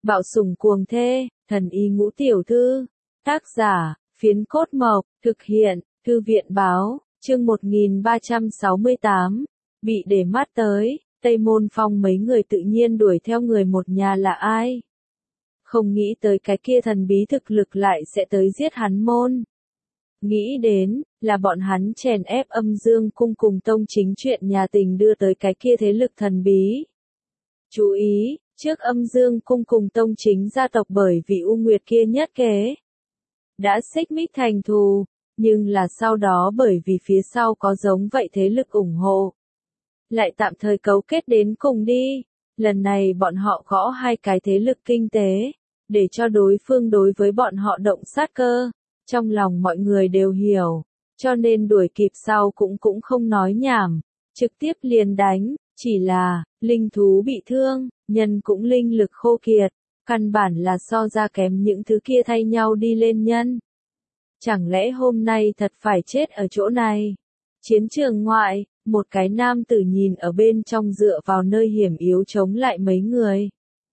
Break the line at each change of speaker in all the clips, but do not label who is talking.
Bạo sủng cuồng thê, thần y ngũ tiểu thư. Tác giả, Phiến Cốt Mộc, thực hiện, Thư viện báo, chương 1368, bị để mắt tới, Tây Môn Phong mấy người tự nhiên đuổi theo người một nhà là ai. Không nghĩ tới cái kia thần bí thực lực lại sẽ tới giết hắn môn. Nghĩ đến, là bọn hắn chèn ép Âm Dương cung cùng tông chính chuyện nhà tình đưa tới cái kia thế lực thần bí. Chú ý, trước Âm Dương cung cùng tông chính gia tộc bởi vì U Nguyệt kia nhất kế đã xích mích thành thù, nhưng là sau đó bởi vì phía sau có giống vậy thế lực ủng hộ, lại tạm thời cấu kết đến cùng đi. Lần này bọn họ gõ hai cái thế lực kinh tế, để cho đối phương đối với bọn họ động sát cơ. Trong lòng mọi người đều hiểu, cho nên đuổi kịp sau cũng không nói nhảm, trực tiếp liền đánh, chỉ là, linh thú bị thương, nhân cũng linh lực khô kiệt, căn bản là so ra kém những thứ kia thay nhau đi lên nhân. Chẳng lẽ hôm nay thật phải chết ở chỗ này? Chiến trường ngoại, một cái nam tử nhìn ở bên trong dựa vào nơi hiểm yếu chống lại mấy người.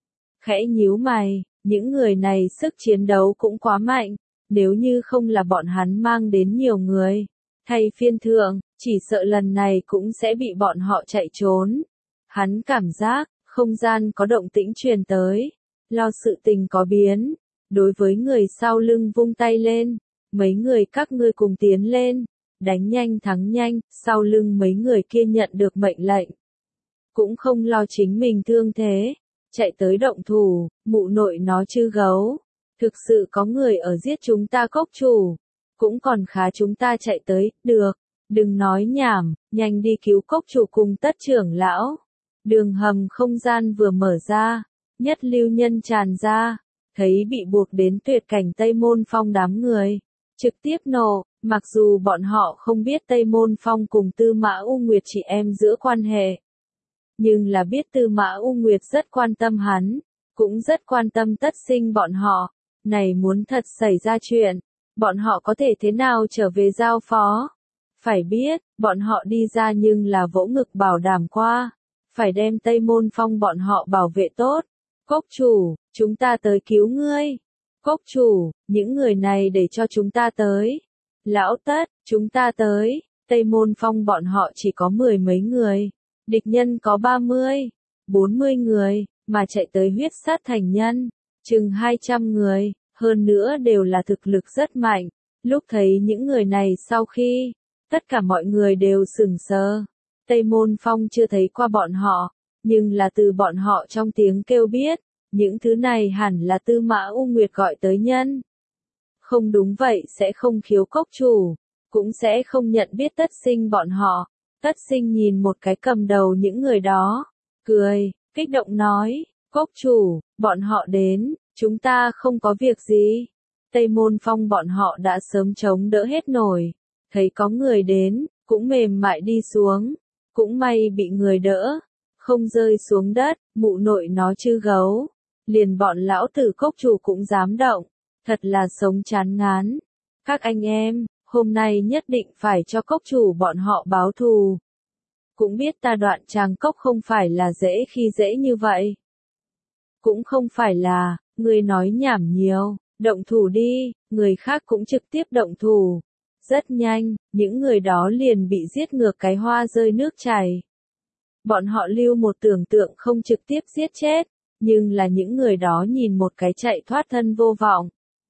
Khẽ nhíu mày, những người này sức chiến đấu cũng quá mạnh. Nếu như không là bọn hắn mang đến nhiều người, thay phiên thượng, chỉ sợ lần này cũng sẽ bị bọn họ chạy trốn. Hắn cảm giác, không gian có động tĩnh truyền tới, lo sự tình có biến. Đối với người sau lưng vung tay lên, mấy người các ngươi cùng tiến lên, đánh nhanh thắng nhanh, sau lưng mấy người kia nhận được mệnh lệnh. Cũng không lo chính mình thương thế, chạy tới động thủ, mụ nội nó chư gấu. Thực sự có người ở giết chúng ta cốc chủ, cũng còn khá chúng ta chạy tới, được, đừng nói nhảm, nhanh đi cứu cốc chủ cùng tất trưởng lão. Đường hầm không gian vừa mở ra, nhất lưu nhân tràn ra, thấy bị buộc đến tuyệt cảnh Tây Môn Phong đám người, trực tiếp nổ, mặc dù bọn họ không biết Tây Môn Phong cùng Tư Mã U Nguyệt chị em giữa quan hệ, nhưng là biết Tư Mã U Nguyệt rất quan tâm hắn, cũng rất quan tâm tất sinh bọn họ. Này muốn thật xảy ra chuyện, bọn họ có thể thế nào trở về giao phó? Phải biết, bọn họ đi ra nhưng là vỗ ngực bảo đảm qua, phải đem Tây Môn Phong bọn họ bảo vệ tốt. Cốc chủ, chúng ta tới cứu ngươi. Cốc chủ, những người này để cho chúng ta tới. Lão Tất, chúng ta tới. Tây Môn Phong bọn họ chỉ có 10 mấy người, địch nhân có 30, 40 người, mà chạy tới huyết sát thành nhân. Chừng 200 người, hơn nữa đều là thực lực rất mạnh. Lúc thấy những người này sau khi, tất cả mọi người đều sửng sờ. Tây Môn Phong chưa thấy qua bọn họ, nhưng là từ bọn họ trong tiếng kêu biết, những thứ này hẳn là Tư Mã U Nguyệt gọi tới nhân. Không đúng vậy sẽ không khiếu cốc chủ, cũng sẽ không nhận biết tất sinh bọn họ. Tất sinh nhìn một cái cầm đầu những người đó, cười, kích động nói. Cốc chủ, bọn họ đến, chúng ta không có việc gì. Tây Môn Phong bọn họ đã sớm chống đỡ hết nổi. Thấy có người đến, cũng mềm mại đi xuống. Cũng may bị người đỡ, không rơi xuống đất, mụ nội nó chư gấu. Liền bọn lão tử cốc chủ cũng dám động. Thật là sống chán ngán. Các anh em, hôm nay nhất định phải cho cốc chủ bọn họ báo thù. Cũng biết ta Đoạn Tràng Cốc không phải là dễ khi dễ như vậy. Cũng không phải là, người nói nhảm nhiều, động thủ đi, người khác cũng trực tiếp động thủ. Rất nhanh, những người đó liền bị giết ngược cái hoa rơi nước chảy. Bọn họ lưu một tưởng tượng không trực tiếp giết chết, nhưng là những người đó nhìn một cái chạy thoát thân vô vọng.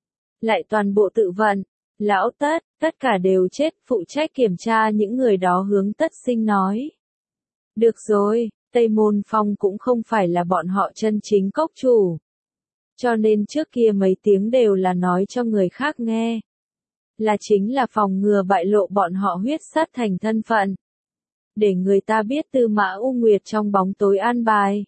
Lại toàn bộ tự vận, lão Tất, tất cả đều chết, phụ trách kiểm tra những người đó hướng Tất Sinh nói. Được rồi. Tây Môn Phong cũng không phải là bọn họ chân chính cốc chủ. Cho nên trước kia mấy tiếng đều là nói cho người khác nghe. Là chính là phòng ngừa bại lộ bọn họ huyết sát thành thân phận. Để người ta biết Tư Mã U Nguyệt trong bóng tối an bài.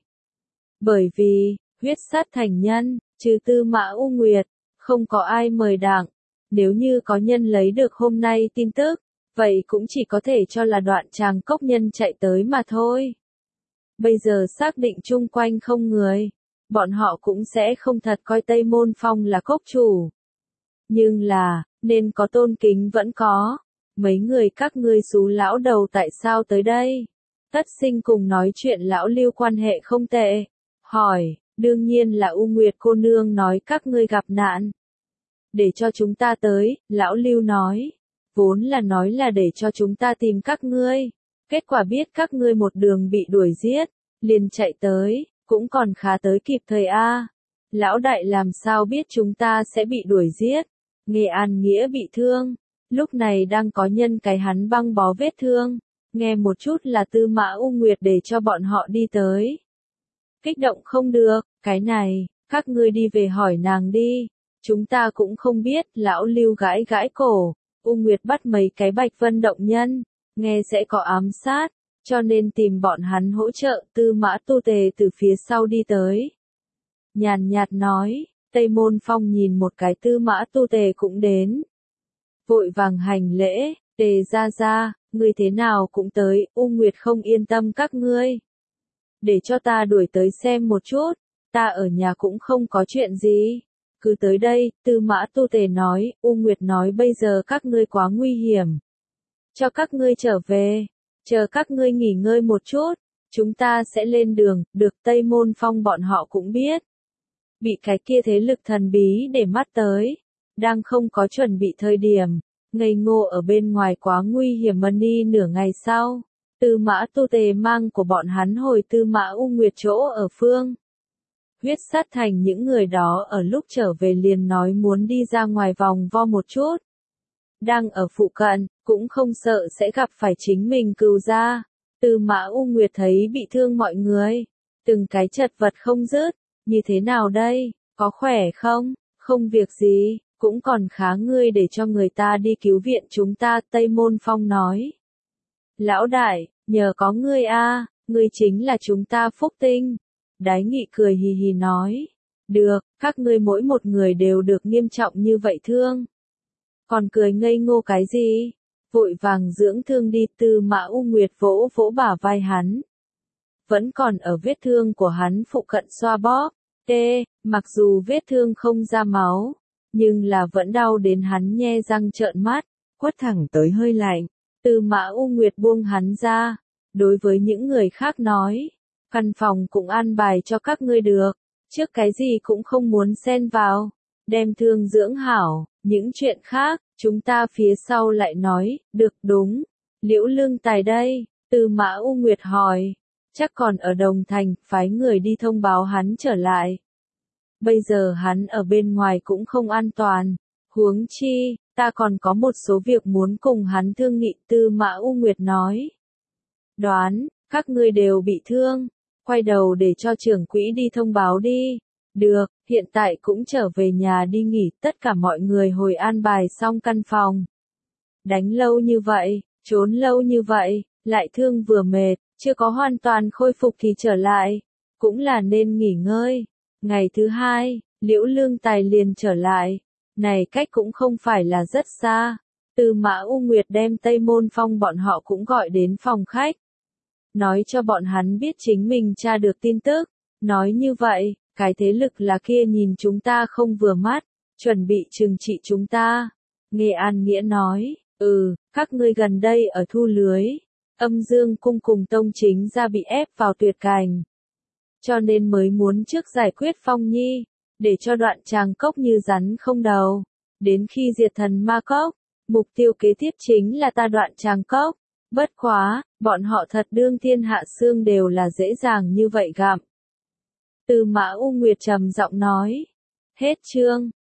Bởi vì, huyết sát thành nhân, trừ Tư Mã U Nguyệt, không có ai mời đặng. Nếu như có nhân lấy được hôm nay tin tức, vậy cũng chỉ có thể cho là Đoạn Tràng Cốc nhân chạy tới mà thôi. Bây giờ xác định chung quanh không người, bọn họ cũng sẽ không thật coi Tây Môn Phong là cốc chủ. Nhưng là, nên có tôn kính vẫn có. Mấy người các ngươi xú lão đầu tại sao tới đây? Tất Sinh cùng nói chuyện lão lưu quan hệ không tệ. Hỏi, Đương nhiên là U Nguyệt cô nương nói các ngươi gặp nạn. Để cho chúng ta tới, lão Lưu nói. Vốn là nói là để cho chúng ta tìm các ngươi. Kết quả biết các ngươi một đường bị đuổi giết, liền chạy tới, cũng còn khá tới kịp thời a. Lão đại làm sao biết chúng ta sẽ bị đuổi giết. Nghe An Nghĩa bị thương, lúc này đang có nhân cái hắn băng bó vết thương. Nghe một chút là Tư Mã U Nguyệt để cho bọn họ đi tới. Kích động không được, cái này, các ngươi đi về hỏi nàng đi. Chúng ta cũng không biết, lão Lưu gãi gãi cổ. U Nguyệt bắt mấy cái Bạch Vân động nhân, nghe sẽ có ám sát, cho nên tìm bọn hắn hỗ trợ. Tư Mã Tu Tề từ phía sau đi tới. Nhàn nhạt nói, Tây Môn Phong nhìn một cái Tư Mã Tu Tề cũng đến. Vội vàng hành lễ, Tề ra, ngươi thế nào cũng tới, U Nguyệt không yên tâm các ngươi. Để cho ta đuổi tới xem một chút, ta ở nhà cũng không có chuyện gì. Cứ tới đây, Tư Mã Tu Tề nói, U Nguyệt nói bây giờ các ngươi quá nguy hiểm. Cho các ngươi trở về, chờ các ngươi nghỉ ngơi một chút, chúng ta sẽ lên đường, được. Tây Môn Phong bọn họ cũng biết. Bị cái kia thế lực thần bí để mắt tới, đang không có chuẩn bị thời điểm, ngây ngô ở bên ngoài quá nguy hiểm. Đi nửa ngày sau, Tư Mã Tu Tề mang của bọn hắn hồi Tư Mã U Nguyệt chỗ ở phương. Huyết Sát Thành những người đó ở lúc trở về liền nói muốn đi ra ngoài vòng vo một chút. Đang ở phụ cận, cũng không sợ sẽ gặp phải chính mình cừu gia. Tư Mã U Nguyệt thấy bị thương mọi người, từng cái chật vật không dứt, như thế nào đây, có khỏe không, không việc gì, cũng còn khá, ngươi để cho người ta đi cứu viện chúng ta. Tây Môn Phong nói. Lão đại, nhờ có ngươi a, ngươi chính là chúng ta phúc tinh. Đái Nghị cười hì hì nói. Được, các ngươi mỗi một người đều được nghiêm trọng như vậy thương. Còn cười ngây ngô cái gì? Vội vàng dưỡng thương đi. Tư Mã U Nguyệt vỗ vỗ bả vai hắn. Vẫn còn ở vết thương của hắn phụ cận xoa bóp. Mặc dù vết thương không ra máu, nhưng là vẫn đau đến hắn nhe răng trợn mắt, quất thẳng tới hơi lạnh. Tư Mã U Nguyệt buông hắn ra. Đối với những người khác nói. Căn phòng cũng an bài cho các ngươi được, trước cái gì cũng không muốn xen vào, đem thương dưỡng hảo, những chuyện khác, chúng ta phía sau lại nói. Được. Đúng, Liễu Lương Tài đây, Tư Mã U Nguyệt hỏi, chắc còn ở Đồng Thành, phái người đi thông báo hắn trở lại. Bây giờ hắn ở bên ngoài cũng không an toàn, huống chi, ta còn có một số việc muốn cùng hắn thương nghị. Tư Mã U Nguyệt nói. Đoán, các ngươi đều bị thương. Quay đầu để cho trưởng quỹ đi thông báo đi. Được, hiện tại cũng trở về nhà đi nghỉ. Tất cả mọi người hồi an bài xong căn phòng. Đánh lâu như vậy, trốn lâu như vậy, lại thương vừa mệt, chưa có hoàn toàn khôi phục thì trở lại. Cũng là nên nghỉ ngơi. Ngày thứ hai, Liễu Lương Tài liền trở lại. Này cách cũng không phải là rất xa. Tư Mã U Nguyệt đem Tây Môn Phong bọn họ cũng gọi đến phòng khách. Nói cho bọn hắn biết chính mình tra được tin tức. Nói như vậy, cái thế lực là kia nhìn chúng ta không vừa mắt, chuẩn bị trừng trị chúng ta. Nghe An Nghĩa nói, các ngươi gần đây ở thu lưới. Âm Dương Cung cùng Tông Chính ra bị ép vào tuyệt cảnh. Cho nên mới muốn trước giải quyết Phong Nhi, để cho Đoạn Tràng Cốc như rắn không đầu. Đến khi diệt thần ma cốc, mục tiêu kế tiếp chính là ta Đoạn Tràng Cốc. Bất quá, bọn họ thật đương thiên hạ xương đều là dễ dàng như vậy gặm. Tư Mã U Nguyệt trầm giọng nói. Hết chương.